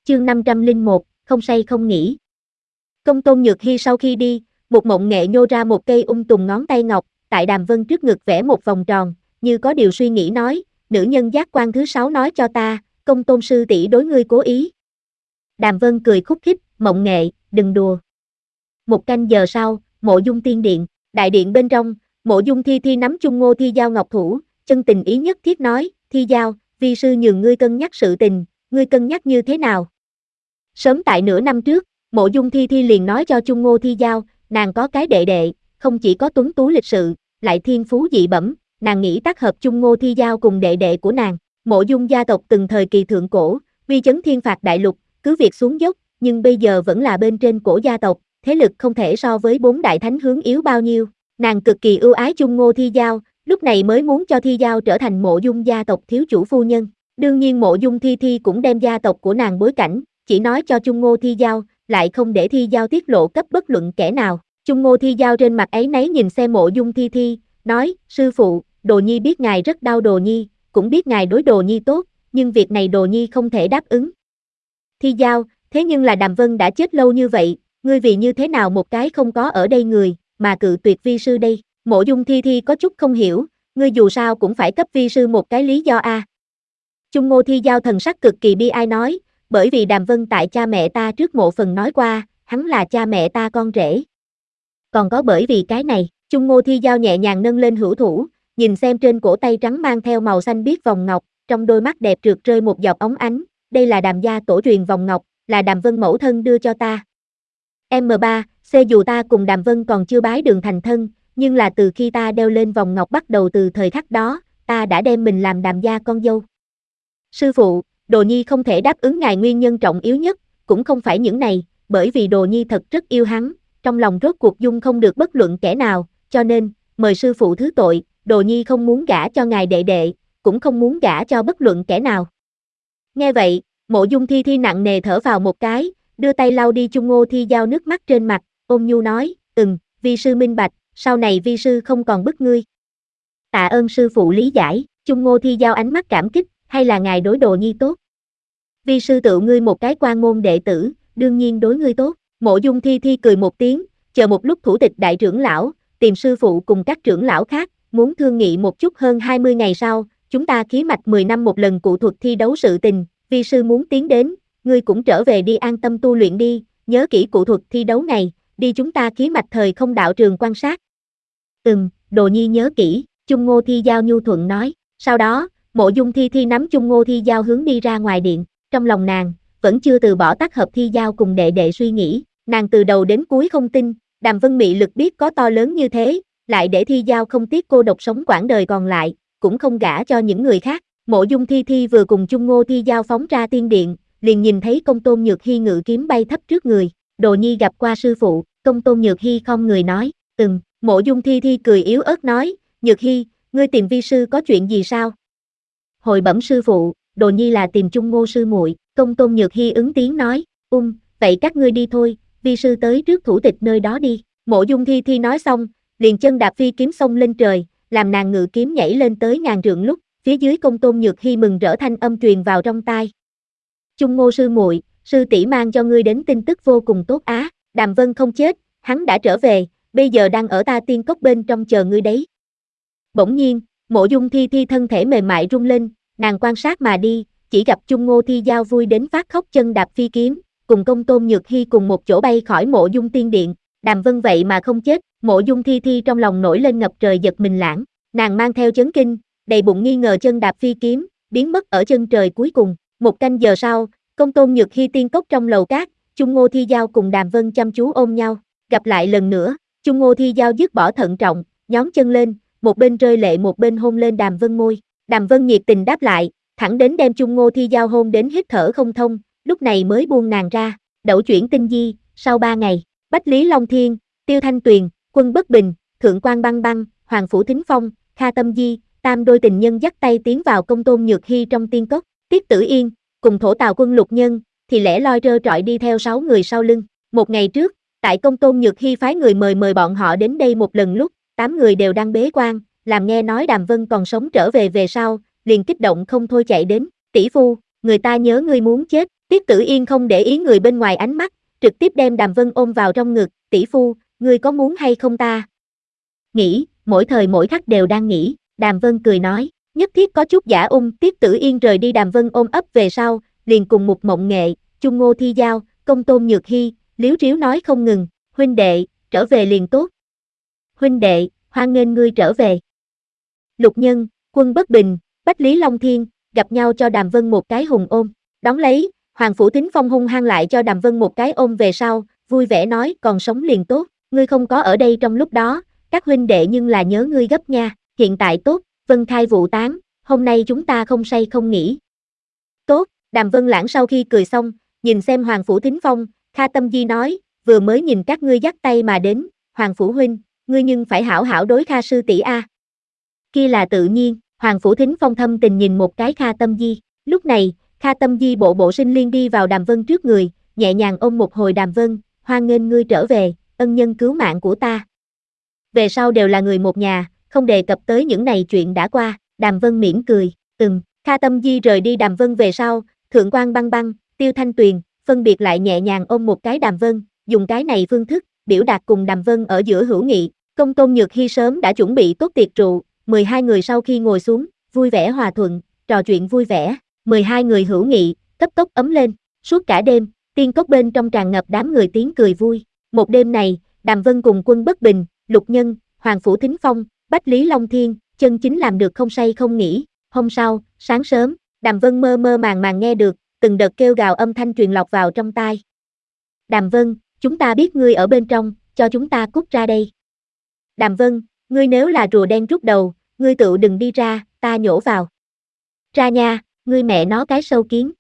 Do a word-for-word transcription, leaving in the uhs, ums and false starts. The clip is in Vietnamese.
chương năm trăm lẻ một, không say không nghỉ. Công Tôn Nhược Hi sau khi đi, một mộng nghệ nhô ra một cây ung tùng ngón tay ngọc, tại Đàm Vân trước ngực vẽ một vòng tròn, như có điều suy nghĩ nói, nữ nhân giác quan thứ sáu nói cho ta, Công Tôn sư tỷ đối ngươi cố ý. Đàm Vân cười khúc khích, mộng nghệ, đừng đùa. Một canh giờ sau, Mộ Dung tiên điện, đại điện bên trong, Mộ Dung Thi Thi nắm chung Ngô Thi Giao ngọc thủ, chân tình ý nhất thiết nói, Thi Giao, vi sư nhường ngươi cân nhắc sự tình, ngươi cân nhắc như thế nào? Sớm tại nửa năm trước, Mộ Dung Thi Thi liền nói cho chung Ngô Thi Giao, nàng có cái đệ đệ, không chỉ có tuấn tú lịch sự, lại thiên phú dị bẩm, nàng nghĩ tác hợp chung Ngô Thi Giao cùng đệ đệ của nàng. Mộ Dung gia tộc từng thời kỳ thượng cổ, uy chấn thiên phạt đại lục, cứ việc xuống dốc, nhưng bây giờ vẫn là bên trên cổ gia tộc, thế lực không thể so với bốn đại thánh hướng yếu bao nhiêu. Nàng cực kỳ ưu ái chung Ngô Thi Giao, lúc này mới muốn cho Thi Giao trở thành Mộ Dung gia tộc thiếu chủ phu nhân. Đương nhiên Mộ Dung Thi Thi cũng đem gia tộc của nàng bối cảnh, chỉ nói cho chung Ngô Thi Giao, lại không để Thi Giao tiết lộ cấp bất luận kẻ nào. Chung Ngô Thi Giao trên mặt ấy nấy nhìn xem Mộ Dung Thi Thi, nói, sư phụ, Đồ Nhi biết ngài rất đau Đồ Nhi, cũng biết ngài đối Đồ Nhi tốt, nhưng việc này Đồ Nhi không thể đáp ứng. Thi Giao, thế nhưng là Đàm Vân đã chết lâu như vậy, ngươi vì như thế nào một cái không có ở đây người, mà cự tuyệt vi sư đây? Mộ Dung Thi Thi có chút không hiểu, ngươi dù sao cũng phải cấp vi sư một cái lý do a. À. Chung Ngô Thi Giao thần sắc cực kỳ bi ai nói, bởi vì Đàm Vân tại cha mẹ ta trước mộ phần nói qua, hắn là cha mẹ ta con rể. Còn có bởi vì cái này, Chung Ngô Thi Giao nhẹ nhàng nâng lên hữu thủ, nhìn xem trên cổ tay trắng mang theo màu xanh biếc vòng ngọc, trong đôi mắt đẹp trượt rơi một giọt óng ánh, đây là Đàm gia tổ truyền vòng ngọc, là Đàm Vân mẫu thân đưa cho ta. em ba, C dù ta cùng Đàm Vân còn chưa bái đường thành thân, nhưng là từ khi ta đeo lên vòng ngọc bắt đầu từ thời khắc đó, ta đã đem mình làm Đàm gia con dâu. Sư phụ, Đồ Nhi không thể đáp ứng ngài nguyên nhân trọng yếu nhất, cũng không phải những này, bởi vì Đồ Nhi thật rất yêu hắn, trong lòng rốt cuộc dung không được bất luận kẻ nào, cho nên, mời sư phụ thứ tội, Đồ Nhi không muốn gả cho ngài đệ đệ, cũng không muốn gả cho bất luận kẻ nào. Nghe vậy, Mộ Dung Thi Thi nặng nề thở vào một cái, đưa tay lau đi Chung Ngô Thi Giao nước mắt trên mặt, ôn nhu nói, ừm, vi sư minh bạch, sau này vi sư không còn bức ngươi. Tạ ơn sư phụ lý giải, Chung Ngô Thi Giao ánh mắt cảm kích, hay là ngài đối Đồ Nhi tốt? Vi sư tự ngươi một cái quan môn đệ tử, đương nhiên đối ngươi tốt. Mộ Dung Thi Thi cười một tiếng, chờ một lúc thủ tịch đại trưởng lão, tìm sư phụ cùng các trưởng lão khác, muốn thương nghị một chút. Hơn hai mươi ngày sau, chúng ta khí mạch mười năm một lần cụ thuật thi đấu sự tình, vi sư muốn tiến đến, ngươi cũng trở về đi an tâm tu luyện đi, nhớ kỹ cụ thuật thi đấu này, đi chúng ta khí mạch thời không đạo trường quan sát. Ừm, Đồ Nhi nhớ kỹ, Chung Ngô Thi Giao nhu thuận nói, sau đó, Mộ Dung Thi Thi nắm Chung Ngô Thi Giao hướng đi ra ngoài điện, trong lòng nàng, vẫn chưa từ bỏ tác hợp Thi Giao cùng đệ đệ suy nghĩ, nàng từ đầu đến cuối không tin, Đàm Vân mị lực biết có to lớn như thế, lại để Thi Giao không tiếc cô độc sống quãng đời còn lại, cũng không gả cho những người khác. Mộ Dung Thi Thi vừa cùng Chung Ngô Thi Giao phóng ra tiên điện, liền nhìn thấy Công Tôn Nhược Hi ngự kiếm bay thấp trước người, Đồ Nhi gặp qua sư phụ. Công Tôn Nhược Hi không người nói, ừm. Mộ Dung Thi Thi cười yếu ớt nói, Nhược Hi, ngươi tìm vi sư có chuyện gì sao? Hồi bẩm sư phụ, Đồ Nhi là tìm Chung Ngô sư muội. Công Tôn Nhược Hi ứng tiếng nói, um, vậy các ngươi đi thôi, vi sư tới trước thủ tịch nơi đó đi. Mộ Dung Thi Thi nói xong, liền chân đạp phi kiếm xông lên trời, làm nàng ngự kiếm nhảy lên tới ngàn trượng lúc, phía dưới Công Tôn Nhược Hi mừng rỡ thanh âm truyền vào trong tai. Chung Ngô sư muội, sư tỷ mang cho ngươi đến tin tức vô cùng tốt á, Đàm Vân không chết, hắn đã trở về, bây giờ đang ở ta tiên cốc bên trong chờ ngươi đấy. Bỗng nhiên, Mộ Dung Thi Thi thân thể mềm mại rung lên, nàng quan sát mà đi, chỉ gặp Chung Ngô Thi Giao vui đến phát khóc chân đạp phi kiếm, cùng Công Tôn Nhược Hi cùng một chỗ bay khỏi Mộ Dung tiên điện, Đàm Vân vậy mà không chết. Mộ Dung Thi Thi trong lòng nổi lên ngập trời giật mình lãng, nàng mang theo chấn kinh, đầy bụng nghi ngờ chân đạp phi kiếm, biến mất ở chân trời cuối cùng. Một canh giờ sau, Công Tôn Nhược Hi tiên cốc trong lầu cát, Chung Ngô Thi Giao cùng Đàm Vân chăm chú ôm nhau, gặp lại lần nữa, Chung Ngô Thi Giao dứt bỏ thận trọng, nhón chân lên, một bên rơi lệ một bên hôn lên Đàm Vân môi. Đàm Vân nhiệt tình đáp lại, thẳng đến đem Chung Ngô Thi Giao hôn đến hít thở không thông, lúc này mới buông nàng ra. Đẩu chuyển tinh di, sau ba ngày, Bách Lý Long Thiên, Tiêu Thanh Tuyền, Quân Bất Bình, Thượng Quan Băng Băng, Hoàng Phủ Thính Phong, Kha Tâm Di, tam đôi tình nhân dắt tay tiến vào Công Tôn Nhược Hi trong tiên cốc. Tiết Tử Yên cùng Thổ Tào Quân Lục Nhân thì lẻ loi trơ trọi đi theo sáu người sau lưng. Một ngày trước, tại Công Tôn Nhược Hi phái người mời mời bọn họ đến đây một lần lúc, tám người đều đang bế quan, làm nghe nói Đàm Vân còn sống trở về về sau, liền kích động không thôi chạy đến. Tỷ phu, người ta nhớ ngươi muốn chết, Tiết Tử Yên không để ý người bên ngoài ánh mắt, trực tiếp đem Đàm Vân ôm vào trong ngực, tỷ phu, ngươi có muốn hay không ta? Nghĩ, mỗi thời mỗi khắc đều đang nghĩ, Đàm Vân cười nói, nhất thiết có chút giả ung. Tiết Tử Yên rời đi, Đàm Vân ôm ấp về sau, liền cùng Mục Mộng Nghệ, Chung Ngô Thi Giao, Công Tôn Nhược Hy, Liếu Riếu nói không ngừng, huynh đệ, trở về liền tốt. Huynh đệ, hoan nghênh ngươi trở về. Lục Nhân, Quân Bất Bình, Bách Lý Long Thiên, gặp nhau cho Đàm Vân một cái hùng ôm, đón lấy, Hoàng Phủ Thính Phong hung hăng lại cho Đàm Vân một cái ôm về sau, vui vẻ nói còn sống liền tốt, ngươi không có ở đây trong lúc đó, các huynh đệ nhưng là nhớ ngươi gấp nha, hiện tại tốt, Vân khai vụ tán, hôm nay chúng ta không say không nghỉ. Tốt, Đàm Vân Lãng sau khi cười xong, nhìn xem Hoàng Phủ Thính Phong, Kha Tâm Di nói, vừa mới nhìn các ngươi dắt tay mà đến, Hoàng Phủ huynh, ngươi nhưng phải hảo hảo đối Kha sư tỷ a. Kia là tự nhiên, Hoàng Phủ Thính Phong thâm tình nhìn một cái Kha Tâm Di, lúc này, Kha Tâm Di bộ bộ sinh liên đi vào Đàm Vân trước người, nhẹ nhàng ôm một hồi Đàm Vân, hoan nghênh ngươi trở về, ân nhân cứu mạng của ta. Về sau đều là người một nhà, không đề cập tới những này chuyện đã qua, Đàm Vân mỉm cười, ừm, Kha Tâm Di rời đi Đàm Vân về sau, Thượng Quan Băng Băng, Tiêu Thanh Tuyền, phân biệt lại nhẹ nhàng ôm một cái Đàm Vân, dùng cái này phương thức, biểu đạt cùng Đàm Vân ở giữa hữu nghị. Công Tôn Nhược Hy sớm đã chuẩn bị tốt tiệc rượu, mười hai người sau khi ngồi xuống, vui vẻ hòa thuận, trò chuyện vui vẻ, mười hai người hữu nghị, cấp tốc ấm lên, suốt cả đêm, tiên cốc bên trong tràn ngập đám người tiếng cười vui. Một đêm này, Đàm Vân cùng Quân Bất Bình, Lục Nhân, Hoàng Phủ Thính Phong, Bách Lý Long Thiên, chân chính làm được không say không nghỉ. Hôm sau, sáng sớm, Đàm Vân mơ mơ màng màng nghe được, từng đợt kêu gào âm thanh truyền lọt vào trong tai. Đàm Vân, chúng ta biết ngươi ở bên trong, cho chúng ta cút ra đây. Đàm Vân, ngươi nếu là rùa đen rút đầu, ngươi tự đừng đi ra, ta nhổ vào. Ra nha, ngươi mẹ nó cái sâu kiến.